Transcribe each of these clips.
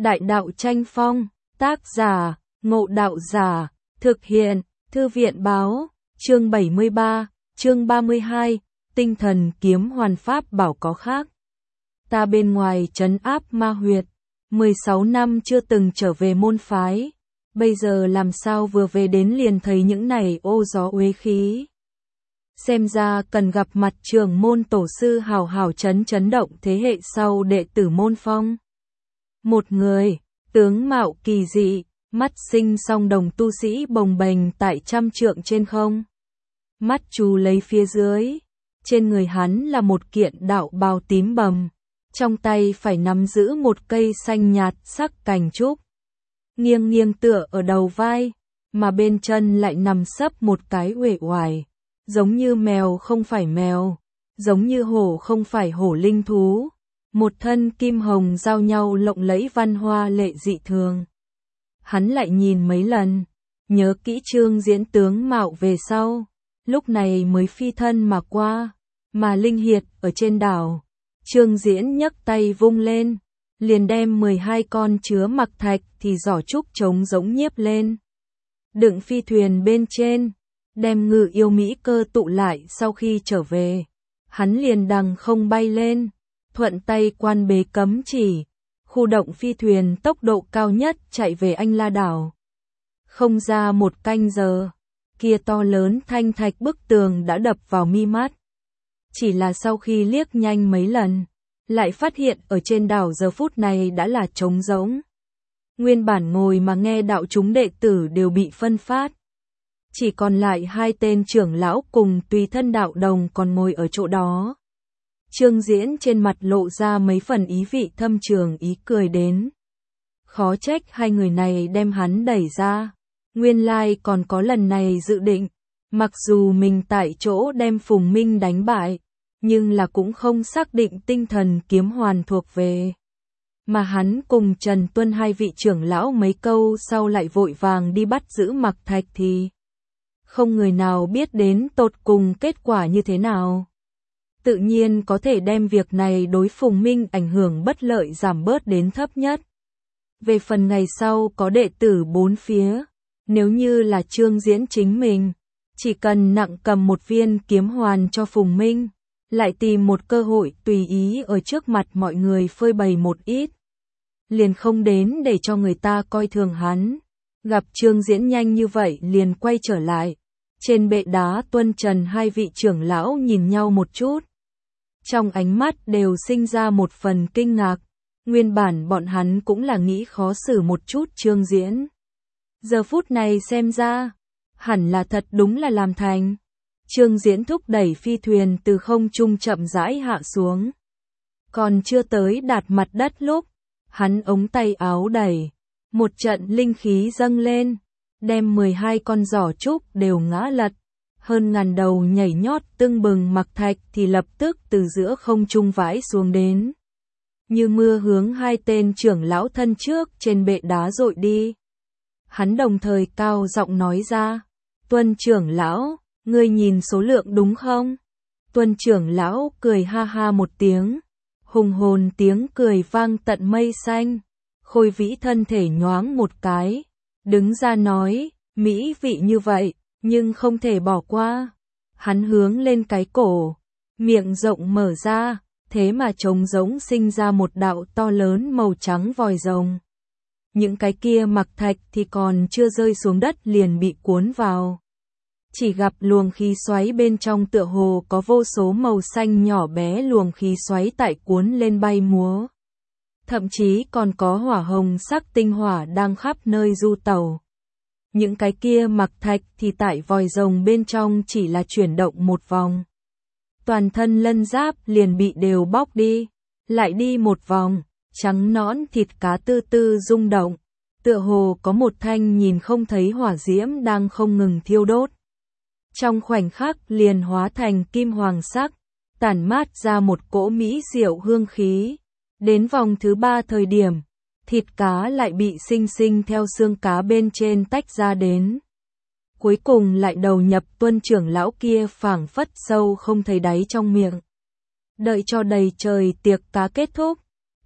Đại đạo tranh phong, tác giả, Ngộ Đạo Giả, thực hiện, Thư viện Báo, chương 73, chương 32, tinh thần kiếm hoàn pháp bảo có khác. Ta bên ngoài trấn áp ma huyệt, 16 năm chưa từng trở về môn phái, bây giờ làm sao vừa về đến liền thấy những này ô gió uế khí. Xem ra cần gặp mặt trưởng môn tổ sư hào hào chấn động thế hệ sau đệ tử môn phong. Một người, tướng mạo kỳ dị, mắt sinh song đồng tu sĩ bồng bềnh tại trăm trượng trên không. Mắt chú lấy phía dưới, trên người hắn là một kiện đạo bào tím bầm, trong tay phải nắm giữ một cây xanh nhạt sắc cành trúc. Nghiêng nghiêng tựa ở đầu vai, mà bên chân lại nằm sấp một cái uể oải, giống như mèo không phải mèo, giống như hổ không phải hổ linh thú. Một thân kim hồng giao nhau lộng lẫy văn hoa lệ dị thường. Hắn lại nhìn mấy lần, nhớ kỹ Trương Diễn tướng mạo về sau, lúc này mới phi thân mà qua, mà linh hiệt ở trên đảo. Trương Diễn nhấc tay vung lên, liền đem 12 con chứa mặc thạch thì giỏ trúc trống giống nhiếp lên. Đựng phi thuyền bên trên, đem Ngự Yêu Mỹ Cơ tụ lại sau khi trở về. Hắn liền đằng không bay lên, thuận tay quan bế cấm chỉ, khu động phi thuyền tốc độ cao nhất chạy về Anh La Đảo. Không ra một canh giờ, kia to lớn thanh thạch bức tường đã đập vào mi mắt. Chỉ là sau khi liếc nhanh mấy lần, lại phát hiện ở trên đảo giờ phút này đã là trống rỗng. Nguyên bản ngồi mà nghe đạo chúng đệ tử đều bị phân phát. Chỉ còn lại 2 tên trưởng lão cùng tùy thân đạo đồng còn ngồi ở chỗ đó. Trương Diễn trên mặt lộ ra mấy phần ý vị thâm trường ý cười đến. Khó trách hai người này đem hắn đẩy ra. Nguyên lai còn có lần này dự định. Mặc dù mình tại chỗ đem Phùng Minh đánh bại, nhưng là cũng không xác định tinh thần kiếm hoàn thuộc về. Mà hắn cùng Trần Tuân hai vị trưởng lão mấy câu sau lại vội vàng đi bắt giữ Mặc Thạch thì không người nào biết đến tột cùng kết quả như thế nào. Tự nhiên có thể đem việc này đối Phùng Minh ảnh hưởng bất lợi giảm bớt đến thấp nhất. Về phần ngày sau có đệ tử bốn phía, nếu như là Trương Diễn chính mình, chỉ cần nặng cầm một viên kiếm hoàn cho Phùng Minh, lại tìm một cơ hội tùy ý ở trước mặt mọi người phơi bày một ít. Liền không đến để cho người ta coi thường hắn. Gặp Trương Diễn nhanh như vậy liền quay trở lại. Trên bệ đá Tuân Trần hai vị trưởng lão nhìn nhau một chút. Trong ánh mắt đều sinh ra một phần kinh ngạc. Nguyên bản bọn hắn cũng là nghĩ khó xử một chút Trương Diễn. Giờ phút này xem ra, hẳn là thật đúng là làm thành. Trương Diễn thúc đẩy phi thuyền từ không trung chậm rãi hạ xuống. Còn chưa tới đạt mặt đất lúc, hắn ống tay áo đẩy. Một trận linh khí dâng lên, đem 12 con giỏ trúc đều ngã lật. Hơn ngàn đầu nhảy nhót tưng bừng Mặc Thạch thì lập tức từ giữa không trung vãi xuống đến. Như mưa hướng 2 tên trưởng lão thân trước trên bệ đá dội đi. Hắn đồng thời cao giọng nói ra, Tuân trưởng lão, ngươi nhìn số lượng đúng không? Tuân trưởng lão cười ha ha một tiếng, hùng hồn tiếng cười vang tận mây xanh. Khôi vĩ thân thể nhoáng một cái, đứng ra nói, mỹ vị như vậy, nhưng không thể bỏ qua. Hắn hướng lên cái cổ, miệng rộng mở ra, thế mà trống rỗng sinh ra một đạo to lớn màu trắng vòi rồng. Những cái kia Mặc Thạch thì còn chưa rơi xuống đất liền bị cuốn vào. Chỉ gặp luồng khí xoáy bên trong tựa hồ có vô số màu xanh nhỏ bé luồng khí xoáy tại cuốn lên bay múa. Thậm chí còn có hỏa hồng sắc tinh hỏa đang khắp nơi du tẩu. Những cái kia Mặc Thạch thì tại vòi rồng bên trong chỉ là chuyển động một vòng. Toàn thân lân giáp liền bị đều bóc đi, lại đi một vòng, trắng nõn thịt cá tư tư rung động, tựa hồ có một thanh nhìn không thấy hỏa diễm đang không ngừng thiêu đốt. Trong khoảnh khắc liền hóa thành kim hoàng sắc, tản mát ra một cỗ mỹ diệu hương khí. Đến vòng thứ 3 thời điểm, thịt cá lại bị sinh sinh theo xương cá bên trên tách ra đến. Cuối cùng lại đầu nhập Tuân trưởng lão kia phảng phất sâu không thấy đáy trong miệng. Đợi cho đầy trời tiệc cá kết thúc,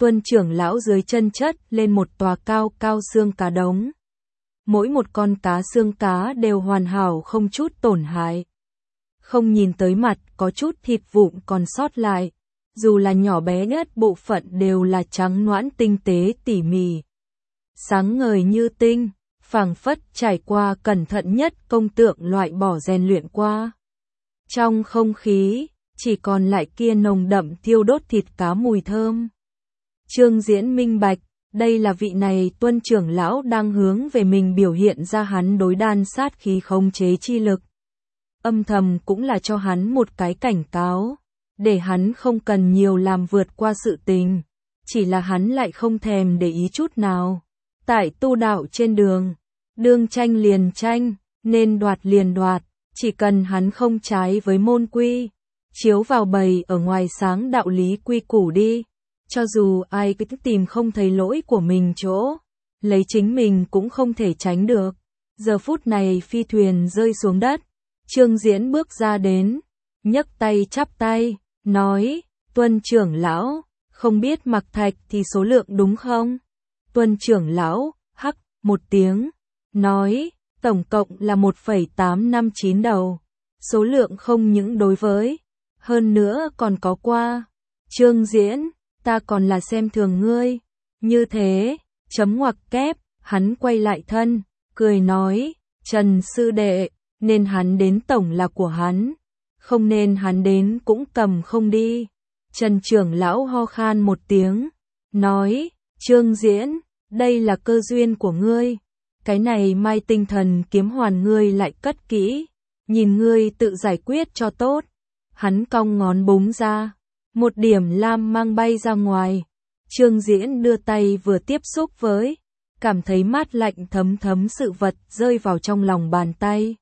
Tuân trưởng lão dưới chân chất lên một tòa cao cao xương cá đống. Mỗi một con cá xương cá đều hoàn hảo không chút tổn hại. Không nhìn tới mặt có chút thịt vụn còn sót lại. Dù là nhỏ bé nhất bộ phận đều là trắng nõn tinh tế tỉ mỉ. Sáng ngời như tinh, phảng phất trải qua cẩn thận nhất công tượng loại bỏ rèn luyện qua. Trong không khí, chỉ còn lại kia nồng đậm thiêu đốt thịt cá mùi thơm. Trương Diễn minh bạch, đây là vị này Tuân trưởng lão đang hướng về mình biểu hiện ra hắn đối đan sát khí khống chế chi lực. Âm thầm cũng là cho hắn một cái cảnh cáo, để hắn không cần nhiều làm vượt qua sự tình, chỉ là hắn lại không thèm để ý chút nào. Tại tu đạo trên đường, đương tranh liền tranh, nên đoạt liền đoạt, chỉ cần hắn không trái với môn quy, chiếu vào bày ở ngoài sáng đạo lý quy củ đi, cho dù ai cứ tìm không thấy lỗi của mình chỗ, lấy chính mình cũng không thể tránh được. Giờ phút này phi thuyền rơi xuống đất, Trương Diễn bước ra đến, nhấc tay chắp tay, nói, Tuân trưởng lão, không biết mặc thạch thì số lượng đúng không? Tuân trưởng lão, hắc, một tiếng, nói, tổng cộng là 1,859 đầu, số lượng không những đối với, hơn nữa còn có qua. Trương Diễn, ta còn là xem thường ngươi, như thế, chấm ngoặc kép, hắn quay lại thân, cười nói, Trần sư đệ, nên hắn đến tổng là của hắn, không nên hắn đến cũng cầm không đi. Trần trưởng lão ho khan một tiếng, nói, Trương Diễn, đây là cơ duyên của ngươi, cái này mai tinh thần kiếm hoàn ngươi lại cất kỹ, nhìn ngươi tự giải quyết cho tốt. Hắn cong ngón búng ra, một điểm lam mang bay ra ngoài. Trương Diễn đưa tay vừa tiếp xúc với, cảm thấy mát lạnh thấm thấm sự vật rơi vào trong lòng bàn tay.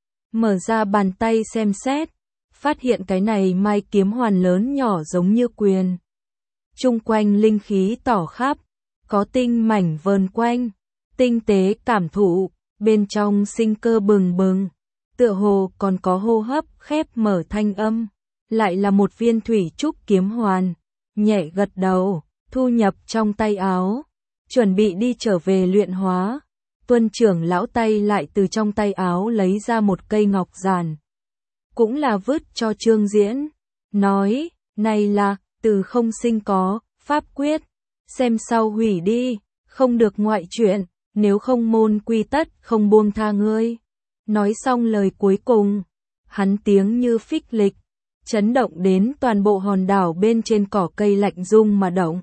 Mở ra bàn tay xem xét, phát hiện cái này mai kiếm hoàn lớn nhỏ giống như quyền. Chung quanh linh khí tỏ khắp, có tinh mảnh vờn quanh, tinh tế cảm thụ, bên trong sinh cơ bừng bừng, tựa hồ còn có hô hấp khép mở thanh âm, lại là một viên thủy trúc kiếm hoàn, nhẹ gật đầu, thu nhập trong tay áo, chuẩn bị đi trở về luyện hóa. Tuân trưởng lão tay lại từ trong tay áo lấy ra một cây ngọc giản, cũng là vứt cho Trương Diễn, nói, này là, từ không sinh có, pháp quyết, xem sau hủy đi, không được ngoại chuyện, nếu không môn quy tất không buông tha ngươi. Nói xong lời cuối cùng, hắn tiếng như phích lịch, chấn động đến toàn bộ hòn đảo bên trên cỏ cây lạnh rung mà động.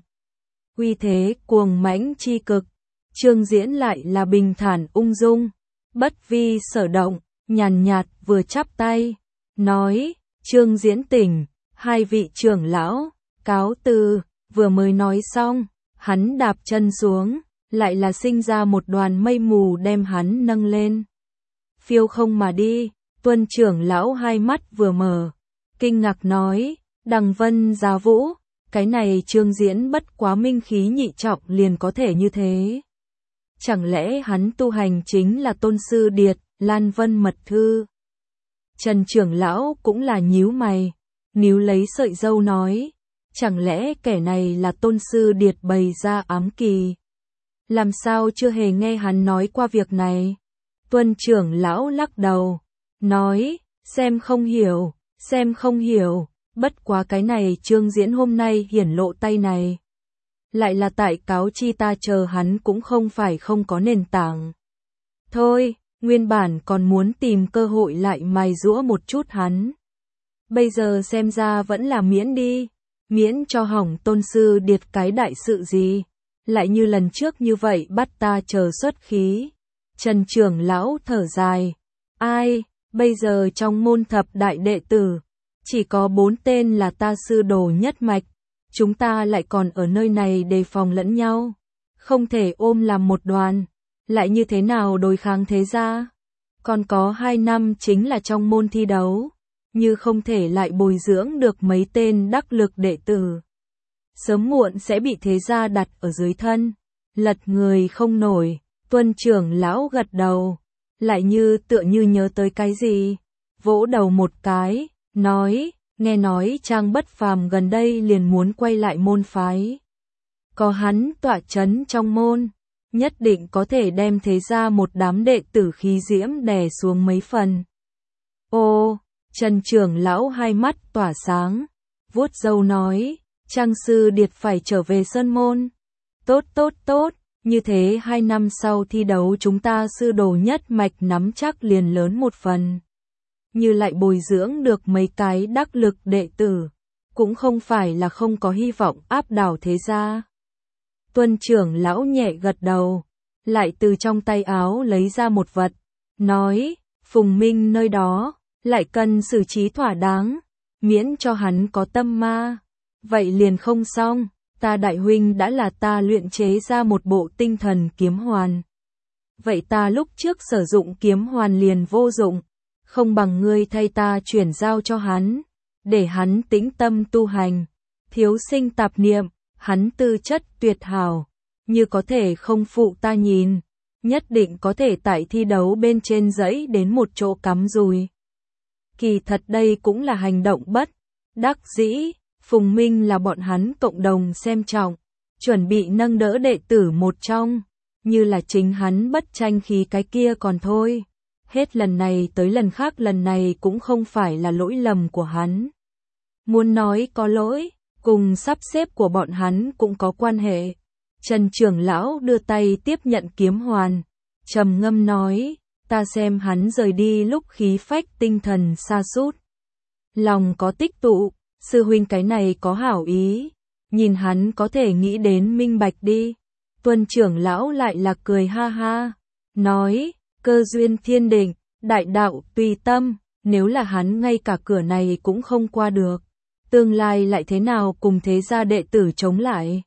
Uy thế cuồng mãnh chi cực, Trương Diễn lại là bình thản ung dung, bất vi sở động, nhàn nhạt vừa chắp tay, nói, Trương Diễn tỉnh, hai vị trưởng lão, cáo từ. Vừa mới nói xong, hắn đạp chân xuống, lại là sinh ra một đoàn mây mù đem hắn nâng lên. Phiêu không mà đi. Tuân trưởng lão hai mắt vừa mở, kinh ngạc nói, Đằng Vân Giá Vũ, cái này Trương Diễn bất quá minh khí nhị trọng liền có thể như thế. Chẳng lẽ hắn tu hành chính là Tôn Sư Điệt, Lan Vân Mật Thư? Trần trưởng lão cũng là nhíu mày, níu lấy sợi râu nói, chẳng lẽ kẻ này là Tôn Sư Điệt bày ra ám kỳ? Làm sao chưa hề nghe hắn nói qua việc này? Tuân trưởng lão lắc đầu, nói, xem không hiểu, bất quá cái này Trương Diễn hôm nay hiển lộ tay này. Lại là tại cáo chi ta chờ hắn cũng không phải không có nền tảng. Thôi, nguyên bản còn muốn tìm cơ hội lại mài giũa một chút hắn. Bây giờ xem ra vẫn là miễn đi, miễn cho hỏng Tôn Sư Điệt cái đại sự gì. Lại như lần trước như vậy bắt ta chờ xuất khí. Trần trưởng lão thở dài, ai, bây giờ trong môn thập đại đệ tử, chỉ có 4 tên là ta sư đồ nhất mạch, chúng ta lại còn ở nơi này đề phòng lẫn nhau, không thể ôm làm một đoàn, lại như thế nào đối kháng thế gia? Còn có 2 năm chính là trong môn thi đấu, như không thể lại bồi dưỡng được mấy tên đắc lực đệ tử. Sớm muộn sẽ bị thế gia đặt ở dưới thân, lật người không nổi. Tuân trưởng lão gật đầu, lại như tựa như nhớ tới cái gì, vỗ đầu một cái, nói, nghe nói Trang Bất Phàm gần đây liền muốn quay lại môn phái. Có hắn tọa chấn trong môn, nhất định có thể đem thế ra một đám đệ tử khí diễm đè xuống mấy phần. Ô, Trần trưởng lão hai mắt tỏa sáng, vuốt râu nói, Trang sư điệt phải trở về sơn môn. Tốt tốt tốt, như thế 2 năm sau thi đấu chúng ta sư đồ nhất mạch nắm chắc liền lớn một phần. Như lại bồi dưỡng được mấy cái đắc lực đệ tử, cũng không phải là không có hy vọng áp đảo thế gia. Tuân trưởng lão nhẹ gật đầu, lại từ trong tay áo lấy ra một vật, nói, Phùng Minh nơi đó, lại cần xử trí thỏa đáng, miễn cho hắn có tâm ma. Vậy liền không xong, ta đại huynh đã là ta luyện chế ra một bộ tinh thần kiếm hoàn. Vậy ta lúc trước sử dụng kiếm hoàn liền vô dụng, không bằng ngươi thay ta chuyển giao cho hắn, để hắn tĩnh tâm tu hành, thiếu sinh tạp niệm, hắn tư chất tuyệt hảo, như có thể không phụ ta nhìn, nhất định có thể tại thi đấu bên trên dãy đến một chỗ cắm rùi. Kỳ thật đây cũng là hành động bất đắc dĩ, Phùng Minh là bọn hắn cộng đồng xem trọng, chuẩn bị nâng đỡ đệ tử một trong, như là chính hắn bất tranh khí cái kia còn thôi. Hết lần này tới lần khác, lần này cũng không phải là lỗi lầm của hắn. Muốn nói có lỗi, cùng sắp xếp của bọn hắn cũng có quan hệ. Trần trưởng lão đưa tay tiếp nhận kiếm hoàn, trầm ngâm nói, ta xem hắn rời đi lúc khí phách tinh thần sa sút, lòng có tích tụ, sư huynh cái này có hảo ý, nhìn hắn có thể nghĩ đến minh bạch đi. Tuân trưởng lão lại là cười ha ha, nói, cơ duyên thiên định, đại đạo tùy tâm, nếu là hắn ngay cả cửa này cũng không qua được, tương lai lại thế nào cùng thế gia đệ tử chống lại.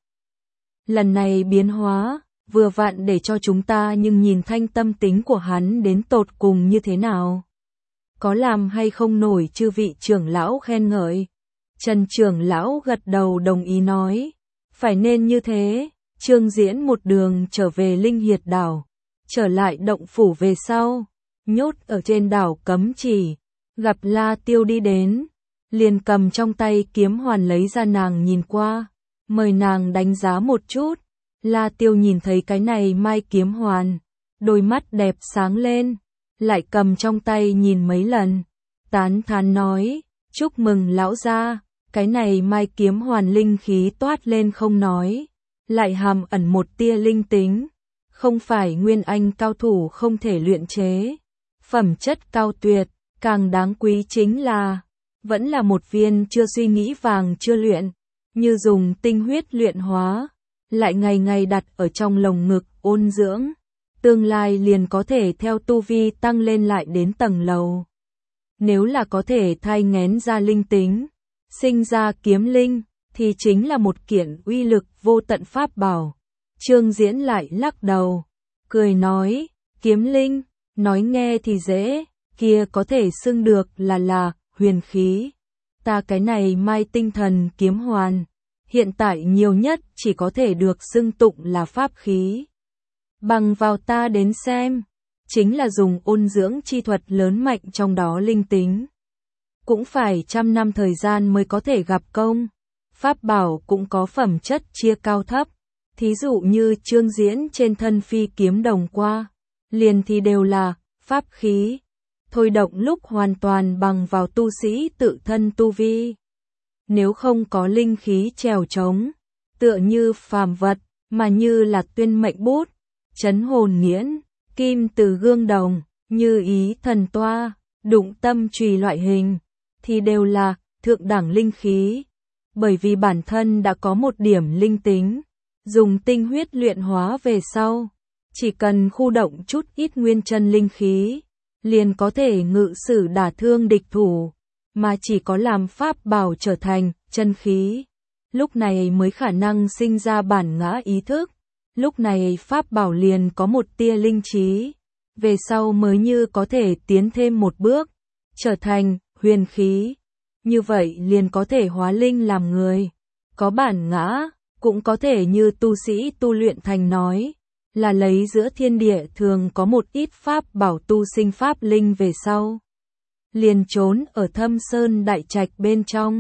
Lần này biến hóa, vừa vặn để cho chúng ta nhưng nhìn thanh tâm tính của hắn đến tột cùng như thế nào. Có làm hay không nổi chư vị trưởng lão khen ngợi. Trần trưởng lão gật đầu đồng ý nói, phải nên như thế. Trương Diễn một đường trở về Linh Hiệt đảo, trở lại động phủ về sau, nhốt ở trên đảo cấm chỉ, gặp La Tiêu đi đến, liền cầm trong tay kiếm hoàn lấy ra nàng nhìn qua, mời nàng đánh giá một chút. La Tiêu nhìn thấy cái này mai kiếm hoàn, đôi mắt đẹp sáng lên, lại cầm trong tay nhìn mấy lần, tán thán nói, chúc mừng lão gia, cái này mai kiếm hoàn linh khí toát lên không nói, lại hàm ẩn một tia linh tính, không phải nguyên anh cao thủ không thể luyện chế, phẩm chất cao tuyệt, càng đáng quý chính là, vẫn là một viên chưa suy nghĩ vàng chưa luyện, như dùng tinh huyết luyện hóa, lại ngày ngày đặt ở trong lồng ngực ôn dưỡng, tương lai liền có thể theo tu vi tăng lên lại đến tầng lầu. Nếu là có thể thai nghén ra linh tính, sinh ra kiếm linh, thì chính là một kiện uy lực vô tận pháp bảo. Trương Diễn lại lắc đầu, cười nói, kiếm linh, nói nghe thì dễ, kia có thể xưng được là huyền khí. Ta cái này mai tinh thần kiếm hoàn, hiện tại nhiều nhất chỉ có thể được xưng tụng là pháp khí. Bằng vào ta đến xem, chính là dùng ôn dưỡng chi thuật lớn mạnh trong đó linh tính. Cũng phải 100 năm thời gian mới có thể gặp công. Pháp bảo cũng có phẩm chất chia cao thấp, thí dụ như Trương Diễn trên thân phi kiếm đồng qua, liền thì đều là pháp khí, thôi động lúc hoàn toàn bằng vào tu sĩ tự thân tu vi. Nếu không có linh khí trèo trống, tựa như phàm vật, mà như là tuyên mệnh bút, chấn hồn nghiễn, kim từ gương đồng, như ý thần toa, đụng tâm chùy loại hình, thì đều là thượng đẳng linh khí. Bởi vì bản thân đã có một điểm linh tính, dùng tinh huyết luyện hóa về sau, chỉ cần khu động chút ít nguyên chân linh khí, liền có thể ngự sử đả thương địch thủ, mà chỉ có làm pháp bảo trở thành chân khí, lúc này mới khả năng sinh ra bản ngã ý thức, lúc này pháp bảo liền có một tia linh trí, về sau mới như có thể tiến thêm một bước, trở thành huyền khí. Như vậy liền có thể hóa linh làm người, có bản ngã, cũng có thể như tu sĩ tu luyện thành nói, là lấy giữa thiên địa thường có một ít pháp bảo tu sinh pháp linh về sau. Liền trốn ở thâm sơn đại trạch bên trong,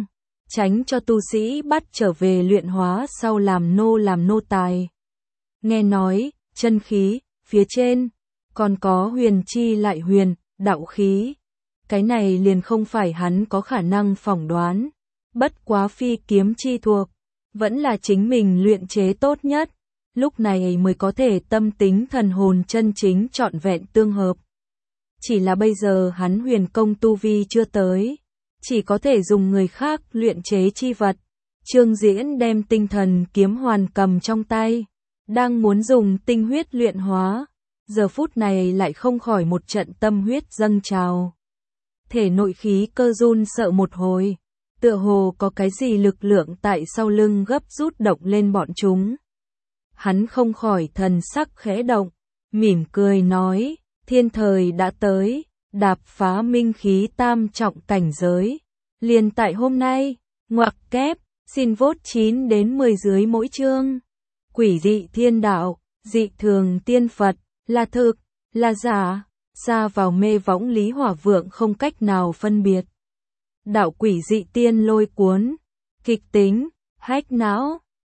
tránh cho tu sĩ bắt trở về luyện hóa sau làm nô tài. Nghe nói, chân khí, phía trên, còn có huyền chi lại huyền, đạo khí. Cái này liền không phải hắn có khả năng phỏng đoán. Bất quá phi kiếm chi thuộc, vẫn là chính mình luyện chế tốt nhất. Lúc này mới có thể tâm tính thần hồn chân chính trọn vẹn tương hợp. Chỉ là bây giờ hắn huyền công tu vi chưa tới, chỉ có thể dùng người khác luyện chế chi vật. Trương Diễn đem tinh thần kiếm hoàn cầm trong tay, đang muốn dùng tinh huyết luyện hóa, giờ phút này lại không khỏi một trận tâm huyết dâng trào. Thể nội khí cơ run sợ một hồi, tựa hồ có cái gì lực lượng tại sau lưng gấp rút động lên bọn chúng. Hắn không khỏi thần sắc khẽ động, mỉm cười nói, thiên thời đã tới, đạp phá minh khí tam trọng cảnh giới. Liền tại hôm nay, ngoặc kép, xin vote 9 đến 10 dưới mỗi chương. Quỷ dị thiên đạo, dị thường tiên Phật, là thực, là giả, xa vào mê võng Lý Hỏa Vượng không cách nào phân biệt. Đạo quỷ dị tiên lôi cuốn, kịch tính, hách não.